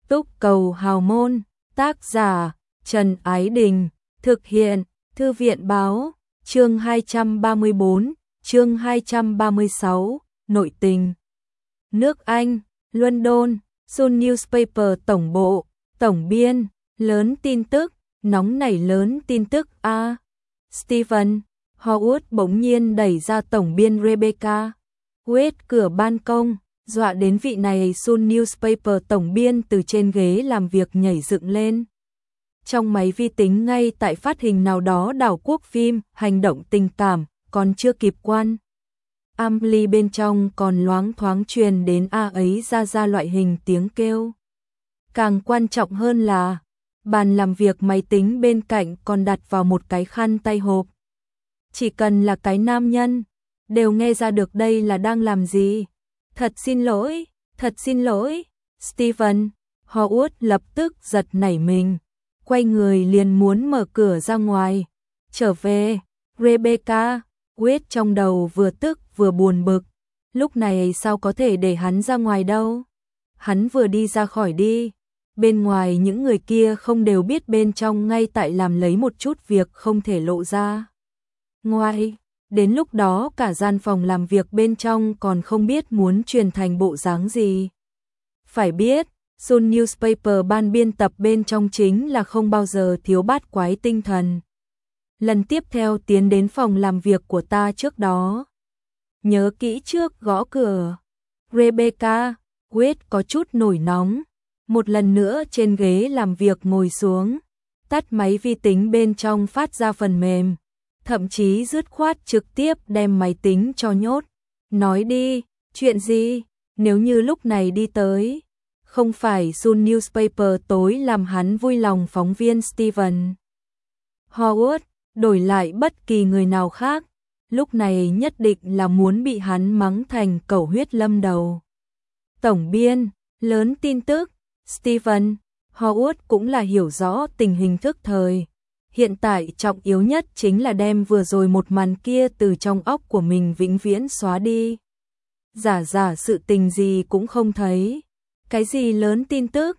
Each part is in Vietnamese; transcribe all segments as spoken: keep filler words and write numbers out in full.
Túc Cầu Hào Môn, tác giả Trần Ái Đình, thực hiện Thư viện Báo, chương hai trăm ba mươi bốn, chương hai trăm ba mươi sáu, nội tình. Nước Anh, London, Sun Newspaper tổng bộ, tổng biên, lớn tin tức, nóng nảy lớn tin tức a. Stephen Howard bỗng nhiên đẩy ra tổng biên Rebecca Wade cửa ban công, dọa đến vị này Sun Newspaper tổng biên từ trên ghế làm việc nhảy dựng lên. Trong máy vi tính ngay tại phát hình nào đó đảo quốc phim, hành động tình cảm, còn chưa kịp quan. Ampli bên trong còn loáng thoáng truyền đến a ấy ra ra loại hình tiếng kêu. Càng quan trọng hơn là, bàn làm việc máy tính bên cạnh còn đặt vào một cái khăn tay hộp. Chỉ cần là cái nam nhân, đều nghe ra được đây là đang làm gì. Thật xin lỗi, thật xin lỗi. Stephen Howard lập tức giật nảy mình, quay người liền muốn mở cửa ra ngoài. Trở về, Rebecca Wade trong đầu vừa tức vừa buồn bực. Lúc này sao có thể để hắn ra ngoài đâu. Hắn vừa đi ra khỏi đi, bên ngoài những người kia không đều biết bên trong ngay tại làm lấy một chút việc không thể lộ ra. Ngoài, đến lúc đó cả gian phòng làm việc bên trong còn không biết muốn truyền thành bộ dáng gì. Phải biết, Sun Newspaper ban biên tập bên trong chính là không bao giờ thiếu bát quái tinh thần. Lần tiếp theo tiến đến phòng làm việc của ta trước đó, nhớ kỹ trước gõ cửa. Rebecca Wade có chút nổi nóng, một lần nữa trên ghế làm việc ngồi xuống, tắt máy vi tính bên trong phát ra phần mềm, thậm chí dứt khoát trực tiếp đem máy tính cho nhốt. Nói đi, chuyện gì? Nếu như lúc này đi tới, không phải Sun Newspaper tối làm hắn vui lòng phóng viên Stephen Howard, đổi lại bất kỳ người nào khác, lúc này nhất định là muốn bị hắn mắng thành cẩu huyết lâm đầu. Tổng biên, lớn tin tức, Stephen Howard cũng là hiểu rõ tình hình thức thời. Hiện tại trọng yếu nhất chính là đem vừa rồi một màn kia từ trong óc của mình vĩnh viễn xóa đi. Giả giả sự tình gì cũng không thấy. Cái gì lớn tin tức?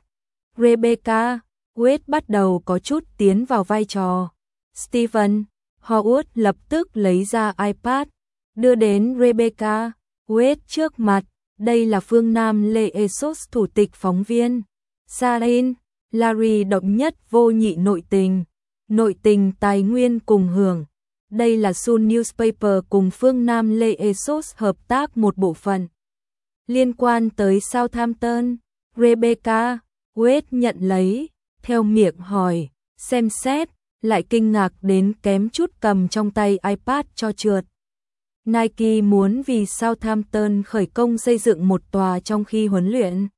Rebecca Wade bắt đầu có chút tiến vào vai trò. Stephen Howard lập tức lấy ra iPad, đưa đến Rebecca Wade trước mặt. Đây là Phương Nam Lê Esos, thủ tịch phóng viên. Sarin, Larry độc nhất vô nhị nội tình. Nội tình tài nguyên cùng hưởng. Đây là Sun Newspaper cùng Phương Nam Lê Esos hợp tác một bộ phận. Liên quan tới Southampton, Rebecca Wade nhận lấy, theo miệng hỏi, xem xét, lại kinh ngạc đến kém chút cầm trong tay iPad cho trượt. Nike muốn vì Southampton khởi công xây dựng một tòa trong khi huấn luyện.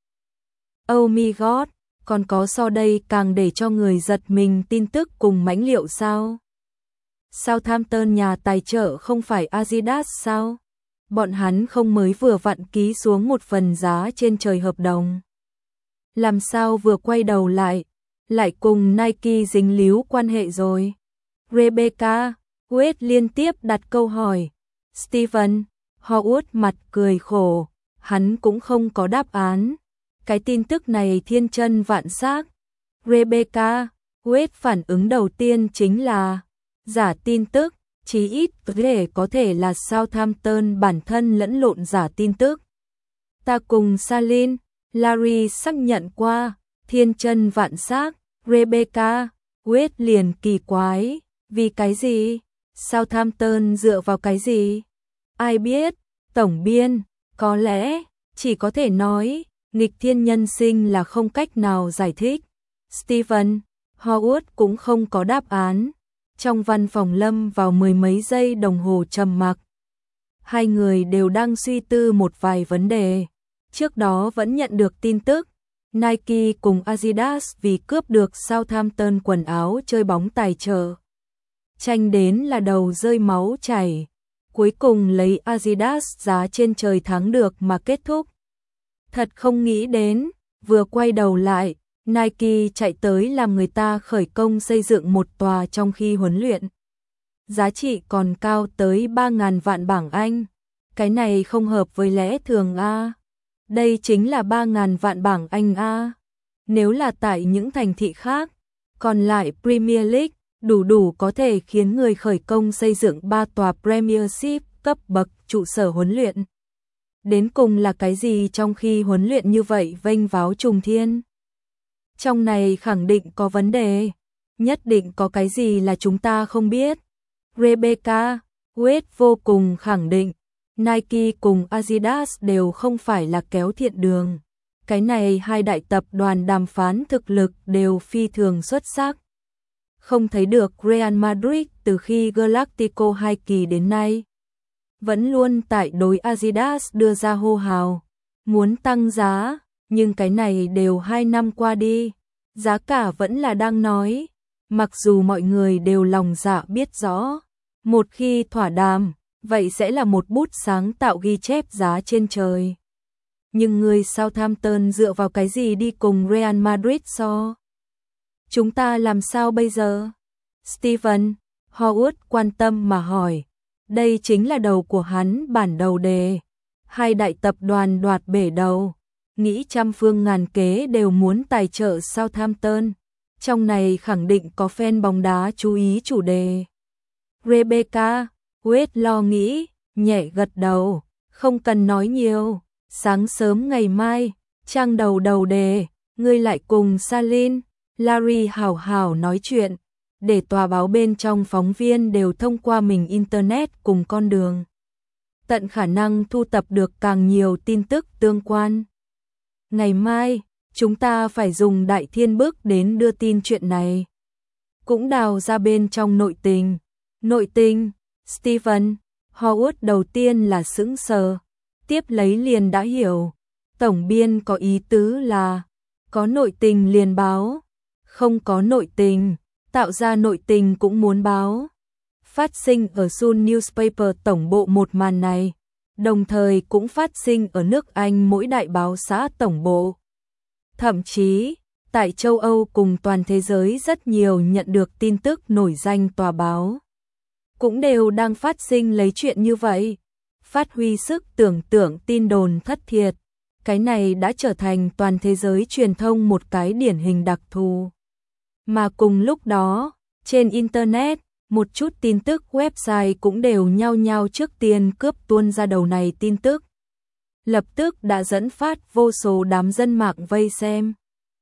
Oh my god, còn có so đây càng để cho người giật mình tin tức cùng mãnh liệu sao? Southampton nhà tài trợ không phải Adidas sao? Bọn hắn không mới vừa vặn ký xuống một phần giá trên trời hợp đồng. Làm sao vừa quay đầu lại, lại cùng Nike dính líu quan hệ rồi? Rebecca Wade liên tiếp đặt câu hỏi. Stephen Howard mặt cười khổ, hắn cũng không có đáp án. Cái tin tức này thiên chân vạn xác. Rebecca Wade phản ứng đầu tiên chính là giả tin tức, chí ít để có thể là Southampton bản thân lẫn lộn giả tin tức. Ta cùng Salin, Larry xác nhận qua, thiên chân vạn xác. Rebecca Wade liền kỳ quái, vì cái gì? Southampton dựa vào cái gì? Ai biết? Tổng biên, có lẽ chỉ có thể nói nghịch thiên nhân sinh là không cách nào giải thích. Stephen Howard cũng không có đáp án. Trong văn phòng lâm vào mười mấy giây đồng hồ trầm mặc. Hai người đều đang suy tư một vài vấn đề. Trước đó vẫn nhận được tin tức, Nike cùng Adidas vì cướp được Southampton quần áo chơi bóng tài trợ. Tranh đến là đầu rơi máu chảy. Cuối cùng lấy Adidas giá trên trời thắng được mà kết thúc. Thật không nghĩ đến, vừa quay đầu lại, Nike chạy tới làm người ta khởi công xây dựng một tòa trong khi huấn luyện. Giá trị còn cao tới ba ngàn vạn bảng Anh. Cái này không hợp với lẽ thường a. Đây chính là ba ngàn vạn bảng Anh a. Nếu là tại những thành thị khác, còn lại Premier League, đủ đủ có thể khiến người khởi công xây dựng ba tòa Premiership cấp bậc trụ sở huấn luyện. Đến cùng là cái gì trong khi huấn luyện như vậy vênh váo trùng thiên? Trong này khẳng định có vấn đề, nhất định có cái gì là chúng ta không biết. Rebecca Wade vô cùng khẳng định, Nike cùng Adidas đều không phải là kéo thiện đường. Cái này hai đại tập đoàn đàm phán thực lực đều phi thường xuất sắc. Không thấy được Real Madrid từ khi Galactico hai kỳ đến nay. Vẫn luôn tại đối Adidas đưa ra hô hào, muốn tăng giá, nhưng cái này đều hai năm qua đi, giá cả vẫn là đang nói. Mặc dù mọi người đều lòng dạ biết rõ, một khi thỏa đàm, vậy sẽ là một bút sáng tạo ghi chép giá trên trời. Nhưng người Southampton dựa vào cái gì đi cùng Real Madrid so? Chúng ta làm sao bây giờ? Stephen Howard quan tâm mà hỏi. Đây chính là đầu của hắn bản đầu đề. Hai đại tập đoàn đoạt bể đầu, nghĩ trăm phương ngàn kế đều muốn tài trợ Southampton. Trong này khẳng định có fan bóng đá chú ý chủ đề. Rebecca Wade lo nghĩ, nhẹ gật đầu, không cần nói nhiều. Sáng sớm ngày mai, trang đầu đầu đề, ngươi lại cùng Salin, Larry hảo hảo nói chuyện, để tòa báo bên trong phóng viên đều thông qua mình Internet cùng con đường. Tận khả năng thu tập được càng nhiều tin tức tương quan. Ngày mai, chúng ta phải dùng đại thiên bức đến đưa tin chuyện này. Cũng đào ra bên trong nội tình. Nội tình, Stephen Howard đầu tiên là sững sờ, tiếp lấy liền đã hiểu. Tổng biên có ý tứ là, có nội tình liền báo, không có nội tình, tạo ra nội tình cũng muốn báo. Phát sinh ở Sun Newspaper tổng bộ một màn này, đồng thời cũng phát sinh ở nước Anh mỗi đại báo xã tổng bộ. Thậm chí, tại châu Âu cùng toàn thế giới rất nhiều nhận được tin tức nổi danh tòa báo. Cũng đều đang phát sinh lấy chuyện như vậy. Phát huy sức tưởng tượng tin đồn thất thiệt. Cái này đã trở thành toàn thế giới truyền thông một cái điển hình đặc thù. Mà cùng lúc đó, trên Internet, một chút tin tức website cũng đều nhao nhao trước tiên cướp tuôn ra đầu này tin tức. Lập tức đã dẫn phát vô số đám dân mạng vây xem.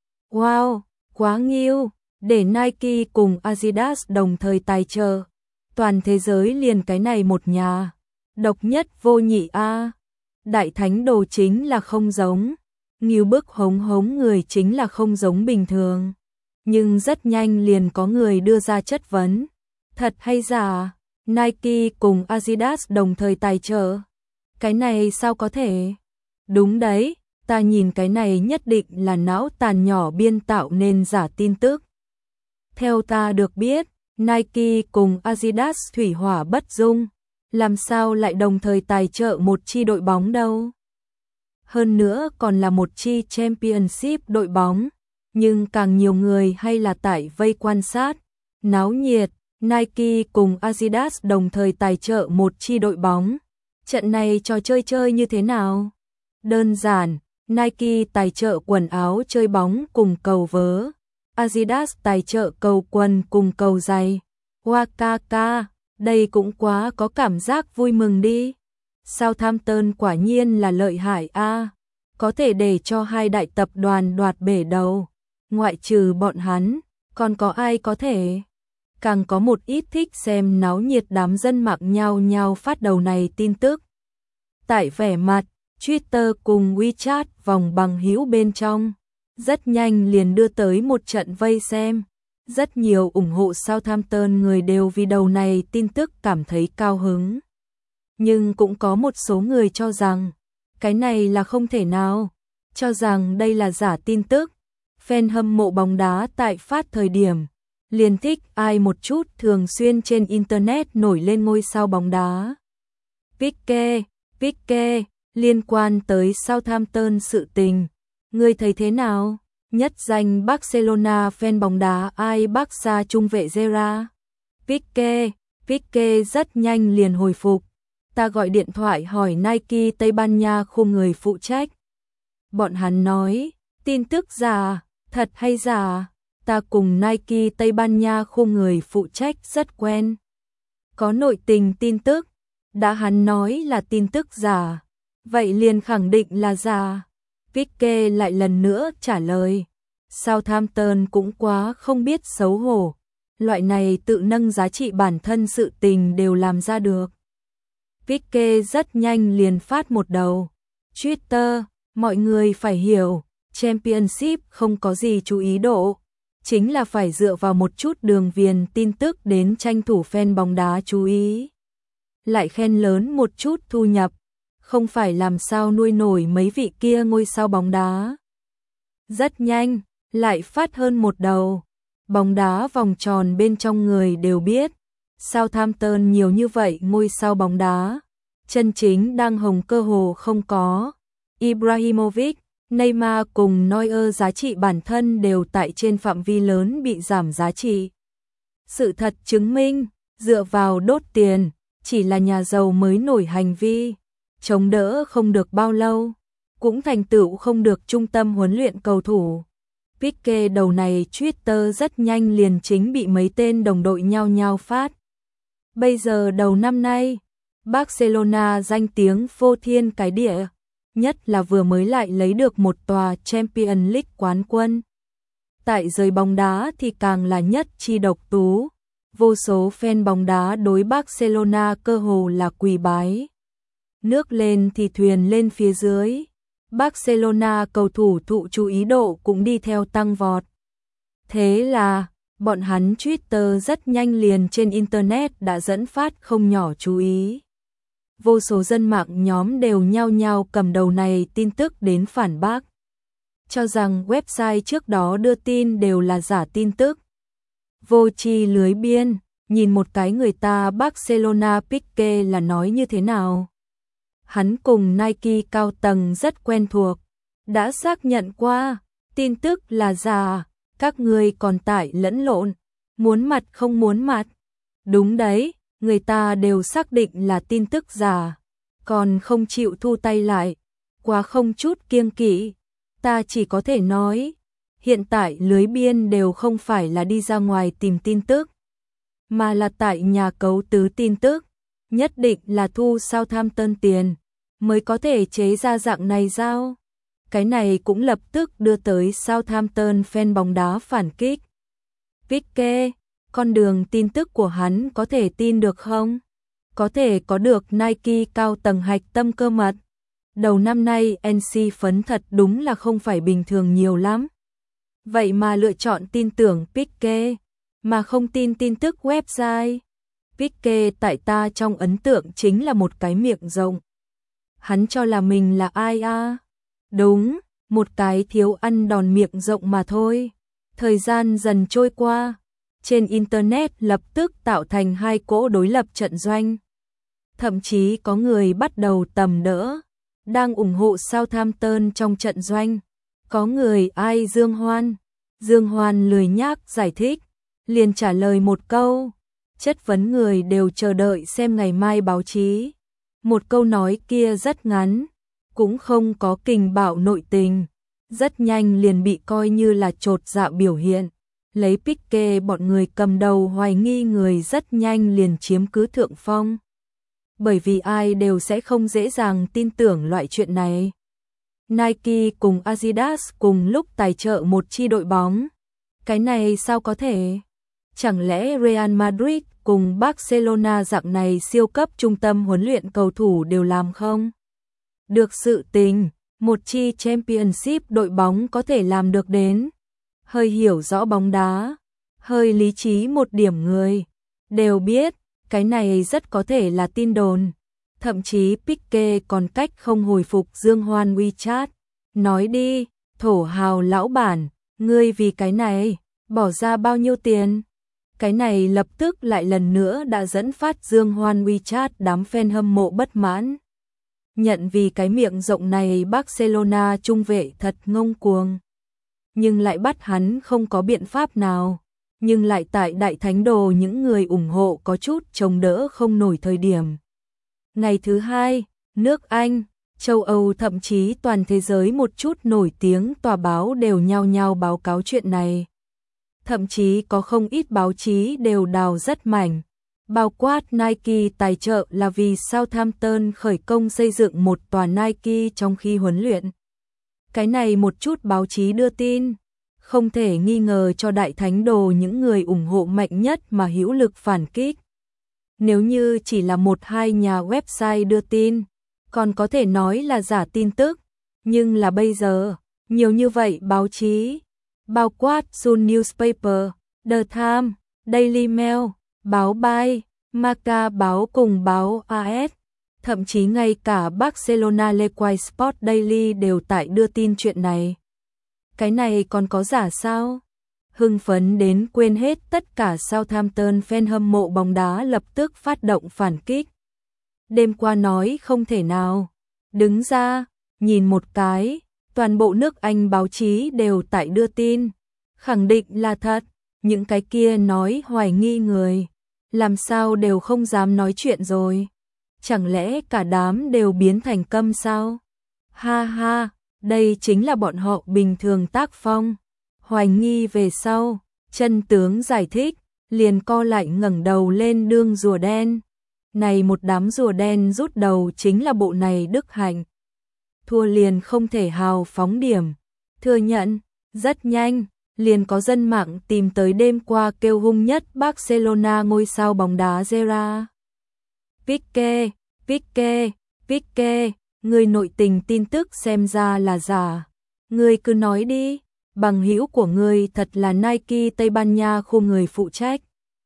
Wow, quá nghiêu, để Nike cùng Adidas đồng thời tài trợ. Toàn thế giới liền cái này một nhà. Độc nhất vô nhị a. Đại thánh đồ chính là không giống. Nghiêu bức hống hống người chính là không giống bình thường. Nhưng rất nhanh liền có người đưa ra chất vấn. Thật hay giả, Nike cùng Adidas đồng thời tài trợ. Cái này sao có thể? Đúng đấy, ta nhìn cái này nhất định là não tàn nhỏ biên tạo nên giả tin tức. Theo ta được biết, Nike cùng Adidas thủy hỏa bất dung, làm sao lại đồng thời tài trợ một chi đội bóng đâu? Hơn nữa còn là một chi Championship đội bóng, nhưng càng nhiều người hay là tại vây quan sát, náo nhiệt, Nike cùng Adidas đồng thời tài trợ một chi đội bóng. Trận này trò chơi chơi như thế nào? Đơn giản, Nike tài trợ quần áo chơi bóng cùng cầu vớ, Adidas tài trợ cầu quần cùng cầu giày. Wakaka, đây cũng quá có cảm giác vui mừng đi. Southampton quả nhiên là lợi hại a, có thể để cho hai đại tập đoàn đoạt bể đầu. Ngoại trừ bọn hắn, còn có ai có thể? Càng có một ít thích xem náo nhiệt đám dân mạng nhao nhao phát đầu này tin tức. Tại vẻ mặt, Twitter cùng WeChat vòng bằng hữu bên trong, rất nhanh liền đưa tới một trận vây xem. Rất nhiều ủng hộ Southampton người đều vì đầu này tin tức cảm thấy cao hứng. Nhưng cũng có một số người cho rằng, cái này là không thể nào, cho rằng đây là giả tin tức. Fan hâm mộ bóng đá tại phát thời điểm, liền thích ai một chút thường xuyên trên Internet nổi lên ngôi sao bóng đá. Pique, Pique, liên quan tới Southampton sự tình, ngươi thấy thế nào? Nhất danh Barcelona fan bóng đá ai Barca trung vệ Gerrard. Pique, Pique rất nhanh liền hồi phục. Ta gọi điện thoại hỏi Nike Tây Ban Nha khu người phụ trách. Bọn hắn nói, tin tức giả, Thật hay giả? Ta cùng Nike Tây Ban Nha khu người phụ trách rất quen. Có nội tình tin tức. Đã hắn nói là tin tức giả. Vậy liền khẳng định là giả. Pique lại lần nữa trả lời. Southampton cũng quá không biết xấu hổ. Loại này tự nâng giá trị bản thân sự tình đều làm ra được. Pique rất nhanh liền phát một đầu. Twitter, mọi người phải hiểu, Championship không có gì chú ý độ. Chính là phải dựa vào một chút đường viền tin tức đến tranh thủ fan bóng đá chú ý. Lại khen lớn một chút thu nhập. Không phải làm sao nuôi nổi mấy vị kia ngôi sao bóng đá. Rất nhanh, lại phát hơn một đầu. Bóng đá vòng tròn bên trong người đều biết. Southampton nhiều như vậy ngôi sao bóng đá. Chân chính đang hồng cơ hồ không có. Ibrahimovic, Neymar cùng Neuer giá trị bản thân đều tại trên phạm vi lớn bị giảm giá trị. Sự thật chứng minh, dựa vào đốt tiền, chỉ là nhà giàu mới nổi hành vi. Chống đỡ không được bao lâu, cũng thành tựu không được trung tâm huấn luyện cầu thủ. Pique đầu này Twitter rất nhanh liền chính bị mấy tên đồng đội nhao nhao phát. Bây giờ đầu năm nay, Barcelona danh tiếng phô thiên cái địa, nhất là vừa mới lại lấy được một tòa Champions League quán quân. Tại giới bóng đá thì càng là nhất chi độc tú, vô số fan bóng đá đối Barcelona cơ hồ là quỳ bái. Nước lên thì thuyền lên phía dưới. Barcelona cầu thủ thụ chú ý độ cũng đi theo tăng vọt. Thế là, bọn hắn Twitter rất nhanh liền trên Internet đã dẫn phát không nhỏ chú ý. Vô số dân mạng nhóm đều nhao nhao cầm đầu này tin tức đến phản bác. Cho rằng website trước đó đưa tin đều là giả tin tức. Vô tri lưới biên, nhìn một cái người ta Barcelona Pique là nói như thế nào. Hắn cùng Nike cao tầng rất quen thuộc, đã xác nhận qua, tin tức là giả, các người còn tải lẫn lộn, muốn mặt không muốn mặt. Đúng đấy, người ta đều xác định là tin tức giả, còn không chịu thu tay lại, quá không chút kiêng kỵ. Ta chỉ có thể nói, hiện tại lưới biên đều không phải là đi ra ngoài tìm tin tức, mà là tại nhà cấu tứ tin tức. Nhất định là thu Southampton tiền mới có thể chế ra dạng này sao? Cái này cũng lập tức đưa tới Southampton fan bóng đá phản kích. Pique, con đường tin tức của hắn có thể tin được không? Có thể có được Nike cao tầng hạch tâm cơ mật. Đầu năm nay en xê phấn thật đúng là không phải bình thường nhiều lắm. Vậy mà lựa chọn tin tưởng Pique, mà không tin tin tức website. Pique tại ta trong ấn tượng chính là một cái miệng rộng. Hắn cho là mình là ai à? Đúng, một cái thiếu ăn đòn miệng rộng mà thôi. Thời gian dần trôi qua, trên Internet lập tức tạo thành hai cỗ đối lập trận doanh. Thậm chí có người bắt đầu tầm đỡ, đang ủng hộ Southampton trong trận doanh. Có người ai Dương Hoan. Dương Hoan lười nhác giải thích, liền trả lời một câu. Chất vấn người đều chờ đợi xem ngày mai báo chí. Một câu nói kia rất ngắn, cũng không có kình bạo nội tình, rất nhanh liền bị coi như là chột dạ biểu hiện. Lấy Pique bọn người cầm đầu hoài nghi người rất nhanh liền chiếm cứ thượng phong. Bởi vì ai đều sẽ không dễ dàng tin tưởng loại chuyện này. Nike cùng Adidas cùng lúc tài trợ một chi đội bóng. Cái này sao có thể? Chẳng lẽ Real Madrid cùng Barcelona dạng này siêu cấp trung tâm huấn luyện cầu thủ đều làm không? Được sự tình, một chi Championship đội bóng có thể làm được đến. Hơi hiểu rõ bóng đá, hơi lý trí một điểm người, đều biết, cái này rất có thể là tin đồn. Thậm chí Pique còn cách không hồi phục Dương Hoan WeChat. Nói đi, thổ hào lão bản, ngươi vì cái này, bỏ ra bao nhiêu tiền? Cái này lập tức lại lần nữa đã dẫn phát Dương Hoan WeChat đám fan hâm mộ bất mãn. Nhận vì cái miệng rộng này Barcelona trung vệ thật ngông cuồng. Nhưng lại bắt hắn không có biện pháp nào. Nhưng lại tại Đại Thánh Đồ những người ủng hộ có chút chống đỡ không nổi thời điểm. Ngày thứ hai, nước Anh, Châu Âu thậm chí toàn thế giới một chút nổi tiếng tòa báo đều nhao nhao báo cáo chuyện này. Thậm chí có không ít báo chí đều đào rất mảnh. Bao quát Nike tài trợ là vì Southampton khởi công xây dựng một tòa Nike trong khi huấn luyện. Cái này một chút báo chí đưa tin, không thể nghi ngờ cho Đại Thánh Đồ những người ủng hộ mạnh nhất mà hữu lực phản kích. Nếu như chỉ là một hai nhà website đưa tin, còn có thể nói là giả tin tức, nhưng là bây giờ, nhiều như vậy báo chí, bao quát Sun Newspaper, The Times, Daily Mail, báo Bay, Marca báo cùng báo a ét, thậm chí ngay cả Barcelona Lequai Sport Daily đều tại đưa tin chuyện này. Cái này còn có giả sao? Hưng phấn đến quên hết tất cả Southampton fan hâm mộ bóng đá lập tức phát động phản kích. Đêm qua nói không thể nào. Đứng ra, nhìn một cái, toàn bộ nước Anh báo chí đều tại đưa tin. Khẳng định là thật, những cái kia nói hoài nghi người. Làm sao đều không dám nói chuyện rồi. Chẳng lẽ cả đám đều biến thành câm sao? Ha ha, đây chính là bọn họ bình thường tác phong. Hoài nghi về sau, chân tướng giải thích, liền co lại ngẩng đầu lên đương rùa đen. Này một đám rùa đen rút đầu chính là bộ này đức hạnh. Thua liền không thể hào phóng điểm. Thừa nhận, rất nhanh, liền có dân mạng tìm tới đêm qua kêu hung nhất Barcelona ngôi sao bóng đá Gerard Piqué, Piqué, Piqué, người nội tình tin tức xem ra là giả. Người cứ nói đi, bằng hữu của người thật là Nike Tây Ban Nha khu người phụ trách.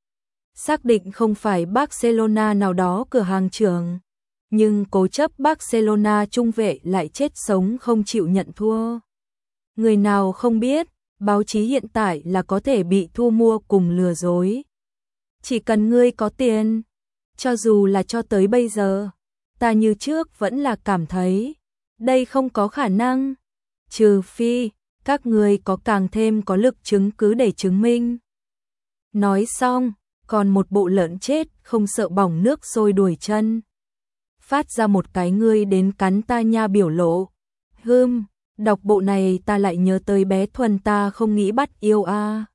Xác định không phải Barcelona nào đó cửa hàng trưởng, nhưng cố chấp Barcelona trung vệ lại chết sống không chịu nhận thua. Người nào không biết, báo chí hiện tại là có thể bị thu mua cùng lừa dối. Chỉ cần ngươi có tiền, cho dù là cho tới bây giờ, ta như trước vẫn là cảm thấy, đây không có khả năng, trừ phi, các ngươi có càng thêm có lực chứng cứ để chứng minh. Nói xong, còn một bộ lợn chết không sợ bỏng nước sôi đuổi chân. Phát ra một cái ngươi đến cắn ta nha biểu lộ. Hừm, đọc bộ này ta lại nhớ tới bé Thuần ta không nghĩ bắt yêu a. À.